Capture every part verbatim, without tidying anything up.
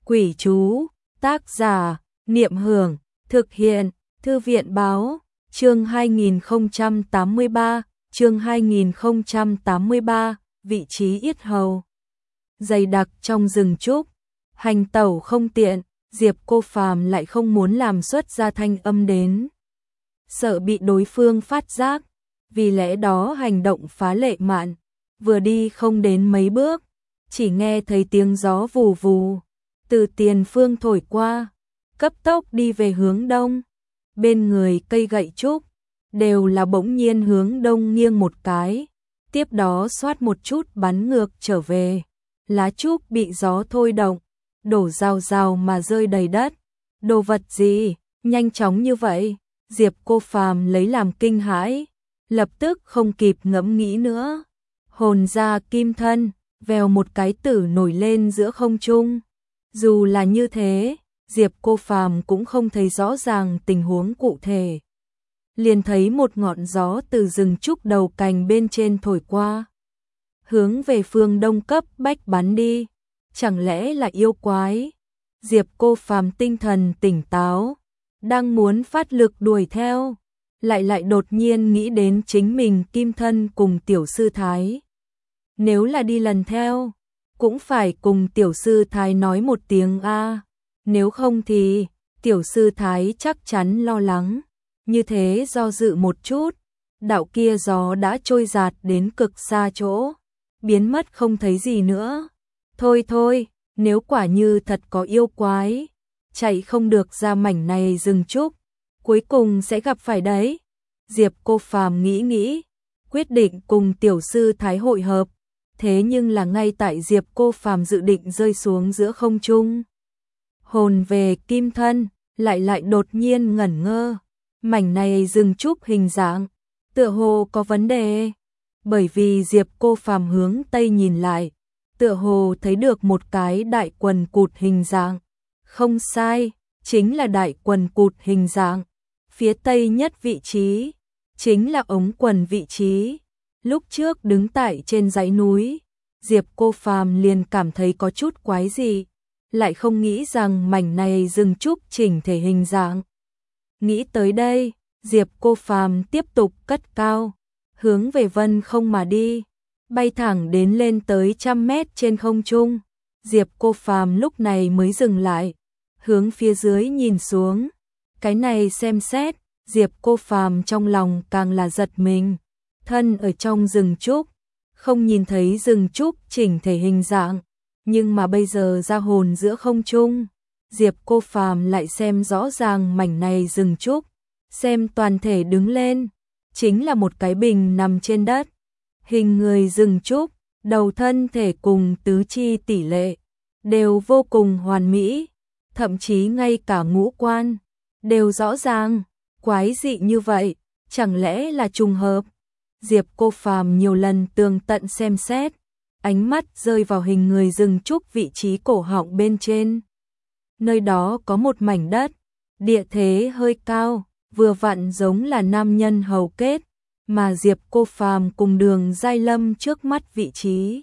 Quỷ chú, tác giả, Niệm Hưởng, thực hiện, Thư viện báo, chương hai nghìn không trăm tám mươi ba, chương hai nghìn không trăm tám mươi ba, vị trí yết hầu. Dày đặc trong rừng trúc, hành tẩu không tiện, Diệp Cô Phàm lại không muốn làm xuất ra thanh âm đến. Sợ bị đối phương phát giác, vì lẽ đó hành động phá lệ mạn, vừa đi không đến mấy bước, chỉ nghe thấy tiếng gió vù vù từ tiền phương thổi qua, cấp tốc đi về hướng đông. Bên người cây gậy trúc đều là bỗng nhiên hướng đông nghiêng một cái, tiếp đó xoát một chút bắn ngược trở về. Lá trúc bị gió thôi động, đổ rào rào mà rơi đầy đất. Đồ vật gì, nhanh chóng như vậy? Diệp Cô Phàm lấy làm kinh hãi, lập tức không kịp ngẫm nghĩ nữa. Hồn ra kim thân, vèo một cái tử nổi lên giữa không trung. Dù là như thế, Diệp Cô Phàm cũng không thấy rõ ràng tình huống cụ thể. Liền thấy một ngọn gió từ rừng trúc đầu cành bên trên thổi qua, hướng về phương đông cấp bách bắn đi. Chẳng lẽ là yêu quái? Diệp Cô Phàm tinh thần tỉnh táo, đang muốn phát lực đuổi theo, lại lại đột nhiên nghĩ đến chính mình kim thân cùng tiểu sư thái. Nếu là đi lần theo, cũng phải cùng tiểu sư thái nói một tiếng a, nếu không thì tiểu sư thái chắc chắn lo lắng. Như thế do dự một chút, đạo kia gió đã trôi giạt đến cực xa chỗ, biến mất không thấy gì nữa. Thôi thôi, nếu quả như thật có yêu quái, chạy không được ra mảnh này rừng trúc, cuối cùng sẽ gặp phải đấy. Diệp Cô Phàm nghĩ nghĩ, quyết định cùng tiểu sư thái hội hợp. Thế nhưng là ngay tại Diệp Cô Phàm dự định rơi xuống giữa không trung, hồn về kim thân lại lại đột nhiên ngẩn ngơ. Mảnh này rừng trúc hình dạng tựa hồ có vấn đề, bởi vì Diệp Cô Phàm hướng tây nhìn lại, tựa hồ thấy được một cái đại quần cụt hình dạng. Không sai, chính là đại quần cụt hình dạng. Phía tây nhất vị trí chính là ống quần vị trí. Lúc trước đứng tại trên dãy núi, Diệp Cô Phàm liền cảm thấy có chút quái dị, lại không nghĩ rằng mảnh này rừng trúc chỉnh thể hình dạng. Nghĩ tới đây, Diệp Cô Phàm tiếp tục cất cao, hướng về vân không mà đi, bay thẳng đến lên tới trăm mét trên không trung. Diệp Cô Phàm lúc này mới dừng lại, hướng phía dưới nhìn xuống. Cái này xem xét, Diệp Cô Phàm trong lòng càng là giật mình. Thân ở trong rừng trúc, không nhìn thấy rừng trúc chỉnh thể hình dạng, nhưng mà bây giờ ra hồn giữa không trung, Diệp Cô Phàm lại xem rõ ràng mảnh này rừng trúc, xem toàn thể đứng lên, chính là một cái bình nằm trên đất. Hình người rừng trúc, đầu thân thể cùng tứ chi tỷ lệ đều vô cùng hoàn mỹ, thậm chí ngay cả ngũ quan đều rõ ràng. Quái dị như vậy, chẳng lẽ là trùng hợp? Diệp Cô Phàm nhiều lần tường tận xem xét, ánh mắt rơi vào hình người rừng trúc vị trí cổ họng bên trên. Nơi đó có một mảnh đất, địa thế hơi cao, vừa vặn giống là nam nhân hầu kết, mà Diệp Cô Phàm cùng Đường Giai Lâm trước mắt vị trí.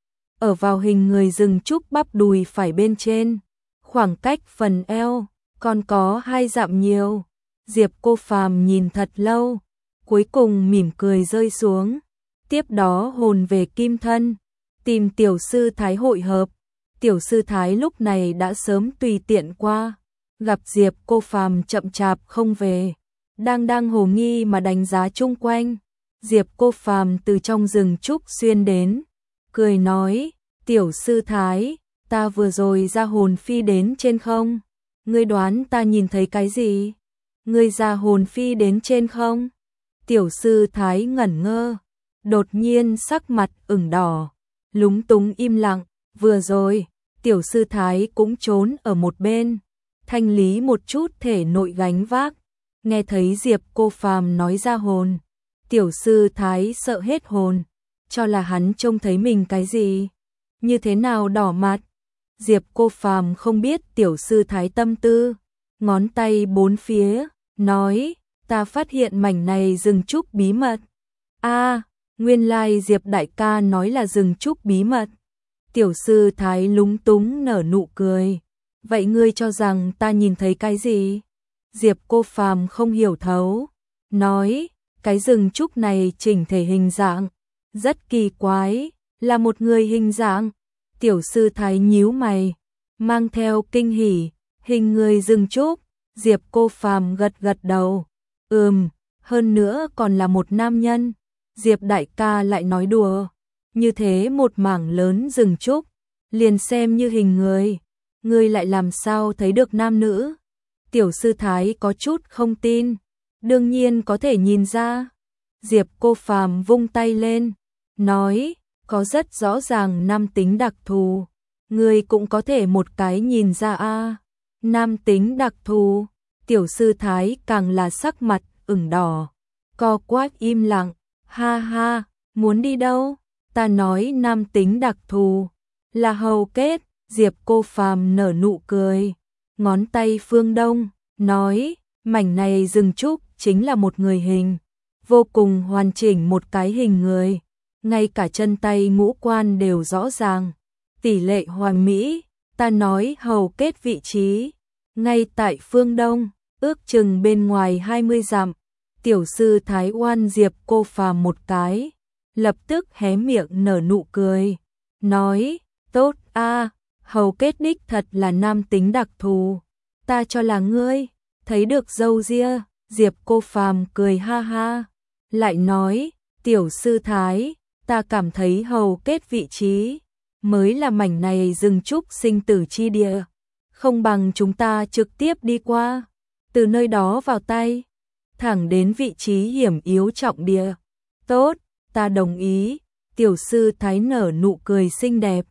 Ở vào hình người rừng trúc bắp đùi phải bên trên, khoảng cách phần eo còn có hai dặm nhiều. Diệp Cô Phàm nhìn thật lâu, cuối cùng mỉm cười rơi xuống. Tiếp đó hồn về kim thân, tìm tiểu sư thái hội hợp. Tiểu sư thái lúc này đã sớm tùy tiện qua, gặp Diệp Cô Phàm chậm chạp không về, đang đang hồ nghi mà đánh giá chung quanh. Diệp Cô Phàm từ trong rừng trúc xuyên đến, cười nói: "Tiểu sư thái, ta vừa rồi ra hồn phi đến trên không, ngươi đoán ta nhìn thấy cái gì? Ngươi ra hồn phi đến trên không?" Tiểu sư thái ngẩn ngơ, đột nhiên sắc mặt ửng đỏ, lúng túng im lặng. Vừa rồi, tiểu sư thái cũng trốn ở một bên, thanh lý một chút thể nội gánh vác. Nghe thấy Diệp Cô Phàm nói ra hồn, tiểu sư thái sợ hết hồn, cho là hắn trông thấy mình cái gì, như thế nào đỏ mặt. Diệp Cô Phàm không biết tiểu sư thái tâm tư, ngón tay bốn phía, nói: "Ta phát hiện mảnh này rừng trúc bí mật." A, nguyên lai Diệp đại ca nói là rừng trúc bí mật. Tiểu sư thái lúng túng nở nụ cười, Vậy ngươi cho rằng ta nhìn thấy cái gì? Diệp Cô Phàm không hiểu thấu, nói, cái rừng trúc này chỉnh thể hình dạng rất kỳ quái, là một người hình dạng. Tiểu sư thái nhíu mày, mang theo kinh hỉ, hình người rừng trúc. Diệp Cô Phàm gật gật đầu, ừm, hơn nữa còn là một nam nhân. Diệp đại ca lại nói đùa, như thế một mảng lớn rừng trúc, liền xem như hình người, ngươi lại làm sao thấy được nam nữ? Tiểu sư thái có chút không tin, đương nhiên có thể nhìn ra. Diệp Cô Phàm vung tay lên, nói, có rất rõ ràng nam tính đặc thù, ngươi cũng có thể một cái nhìn ra a. Nam tính đặc thù, tiểu sư thái càng là sắc mặt ửng đỏ, co quắp im lặng, ha ha, muốn đi đâu? Ta nói nam tính đặc thù là hầu kết. Diệp Cô Phàm nở nụ cười, ngón tay phương đông, nói, mảnh này rừng trúc chính là một người hình, vô cùng hoàn chỉnh một cái hình người, ngay cả chân tay ngũ quan đều rõ ràng, tỷ lệ hoàn mỹ. Ta nói hầu kết vị trí, ngay tại phương đông, ước chừng bên ngoài hai mươi dặm. Tiểu sư thái oan Diệp Cô Phàm một cái, lập tức hé miệng nở nụ cười, nói, tốt a, hầu kết đích thật là nam tính đặc thù, ta cho là ngươi thấy được râu ria. Diệp Cô Phàm cười ha ha, lại nói, tiểu sư thái, ta cảm thấy hầu kết vị trí mới là mảnh này rừng trúc sinh tử chi địa, không bằng chúng ta trực tiếp đi qua, từ nơi đó vào tay, thẳng đến vị trí hiểm yếu trọng địa. Tốt, ta đồng ý. Tiểu sư thái nở nụ cười xinh đẹp.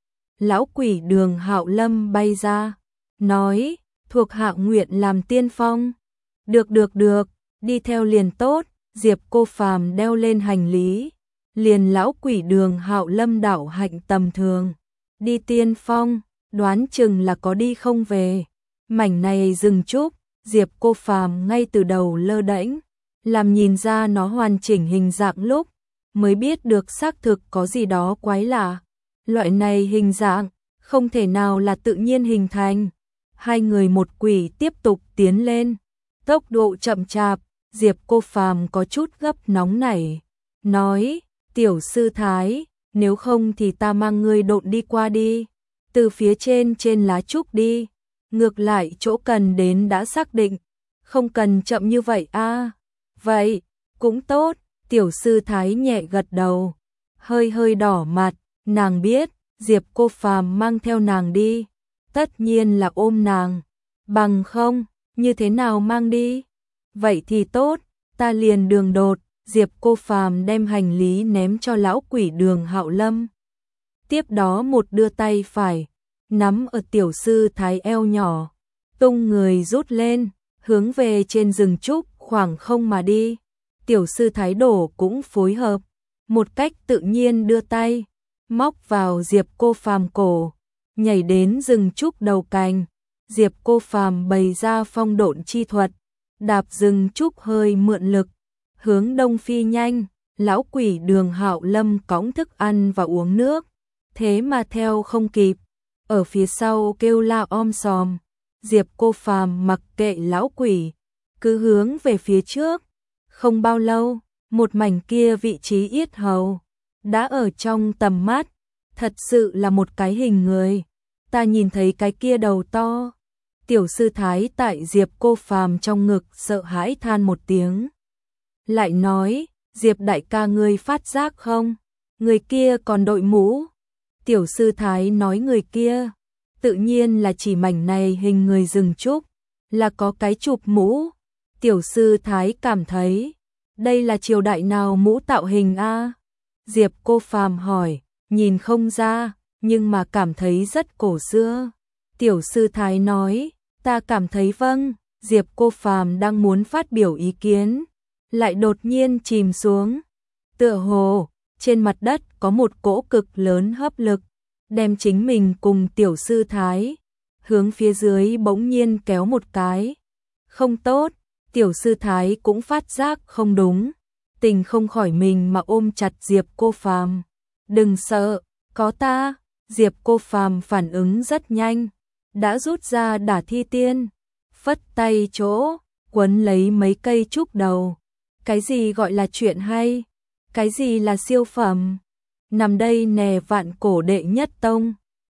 Lão quỷ Đường Hạo Lâm bay ra, nói, thuộc hạ nguyện làm tiên phong. Được được được, đi theo liền tốt. Diệp Cô Phàm đeo lên hành lý, liền lão quỷ Đường Hạo Lâm đạo hạnh tầm thường, đi tiên phong, đoán chừng là có đi không về. Mảnh này rừng trúc, Diệp Cô Phàm ngay từ đầu lơ đễnh, làm nhìn ra nó hoàn chỉnh hình dạng lúc, mới biết được xác thực có gì đó quái lạ. Loại này hình dạng, không thể nào là tự nhiên hình thành. Hai người một quỷ tiếp tục tiến lên, tốc độ chậm chạp. Diệp Cô Phàm có chút gấp nóng nảy, nói, tiểu sư thái, nếu không thì ta mang ngươi độn đi qua đi, từ phía trên trên lá trúc đi, ngược lại chỗ cần đến đã xác định, không cần chậm như vậy a. À, vậy, cũng tốt. Tiểu sư thái nhẹ gật đầu, hơi hơi đỏ mặt, nàng biết, Diệp Cô Phàm mang theo nàng đi, tất nhiên là ôm nàng, bằng không, như thế nào mang đi? Vậy thì tốt, ta liền đường đột. Diệp Cô Phàm đem hành lý ném cho lão quỷ Đường Hạo Lâm. Tiếp đó một đưa tay phải, nắm ở tiểu sư thái eo nhỏ, tung người rút lên, hướng về trên rừng trúc khoảng không mà đi. Tiểu sư thái đổ cũng phối hợp, một cách tự nhiên đưa tay, móc vào Diệp Cô Phàm cổ, nhảy đến rừng trúc đầu cành. Diệp Cô Phàm bày ra phong độn chi thuật, đạp rừng trúc hơi mượn lực, hướng đông phi nhanh. Lão quỷ Đường Hạo Lâm cõng thức ăn và uống nước, thế mà theo không kịp, ở phía sau kêu la om sòm. Diệp Cô Phàm mặc kệ lão quỷ, cứ hướng về phía trước. Không bao lâu, một mảnh kia vị trí yết hầu đã ở trong tầm mắt, thật sự là một cái hình người. Ta nhìn thấy cái kia đầu to. Tiểu sư thái tại Diệp Cô Phàm trong ngực sợ hãi than một tiếng, lại nói, Diệp đại ca ngươi phát giác không? Người kia còn đội mũ. Tiểu sư thái nói người kia, tự nhiên là chỉ mảnh này hình người rừng trúc, là có cái chụp mũ. Tiểu sư thái cảm thấy, đây là triều đại nào mũ tạo hình a? Diệp Cô Phàm hỏi, nhìn không ra, nhưng mà cảm thấy rất cổ xưa. Tiểu sư thái nói, ta cảm thấy vâng. Diệp Cô Phàm đang muốn phát biểu ý kiến, lại đột nhiên chìm xuống. Tựa hồ, trên mặt đất có một cỗ cực lớn hấp lực, đem chính mình cùng tiểu sư thái hướng phía dưới bỗng nhiên kéo một cái. Không tốt, tiểu sư thái cũng phát giác không đúng, tình không khỏi mình mà ôm chặt Diệp Cô Phàm. Đừng sợ, có ta. Diệp Cô Phàm phản ứng rất nhanh, đã rút ra đả thi tiên, phất tay chỗ, quấn lấy mấy cây trúc đầu. Cái gì gọi là chuyện hay? Cái gì là siêu phẩm? Nằm đây nè vạn cổ đệ nhất tông.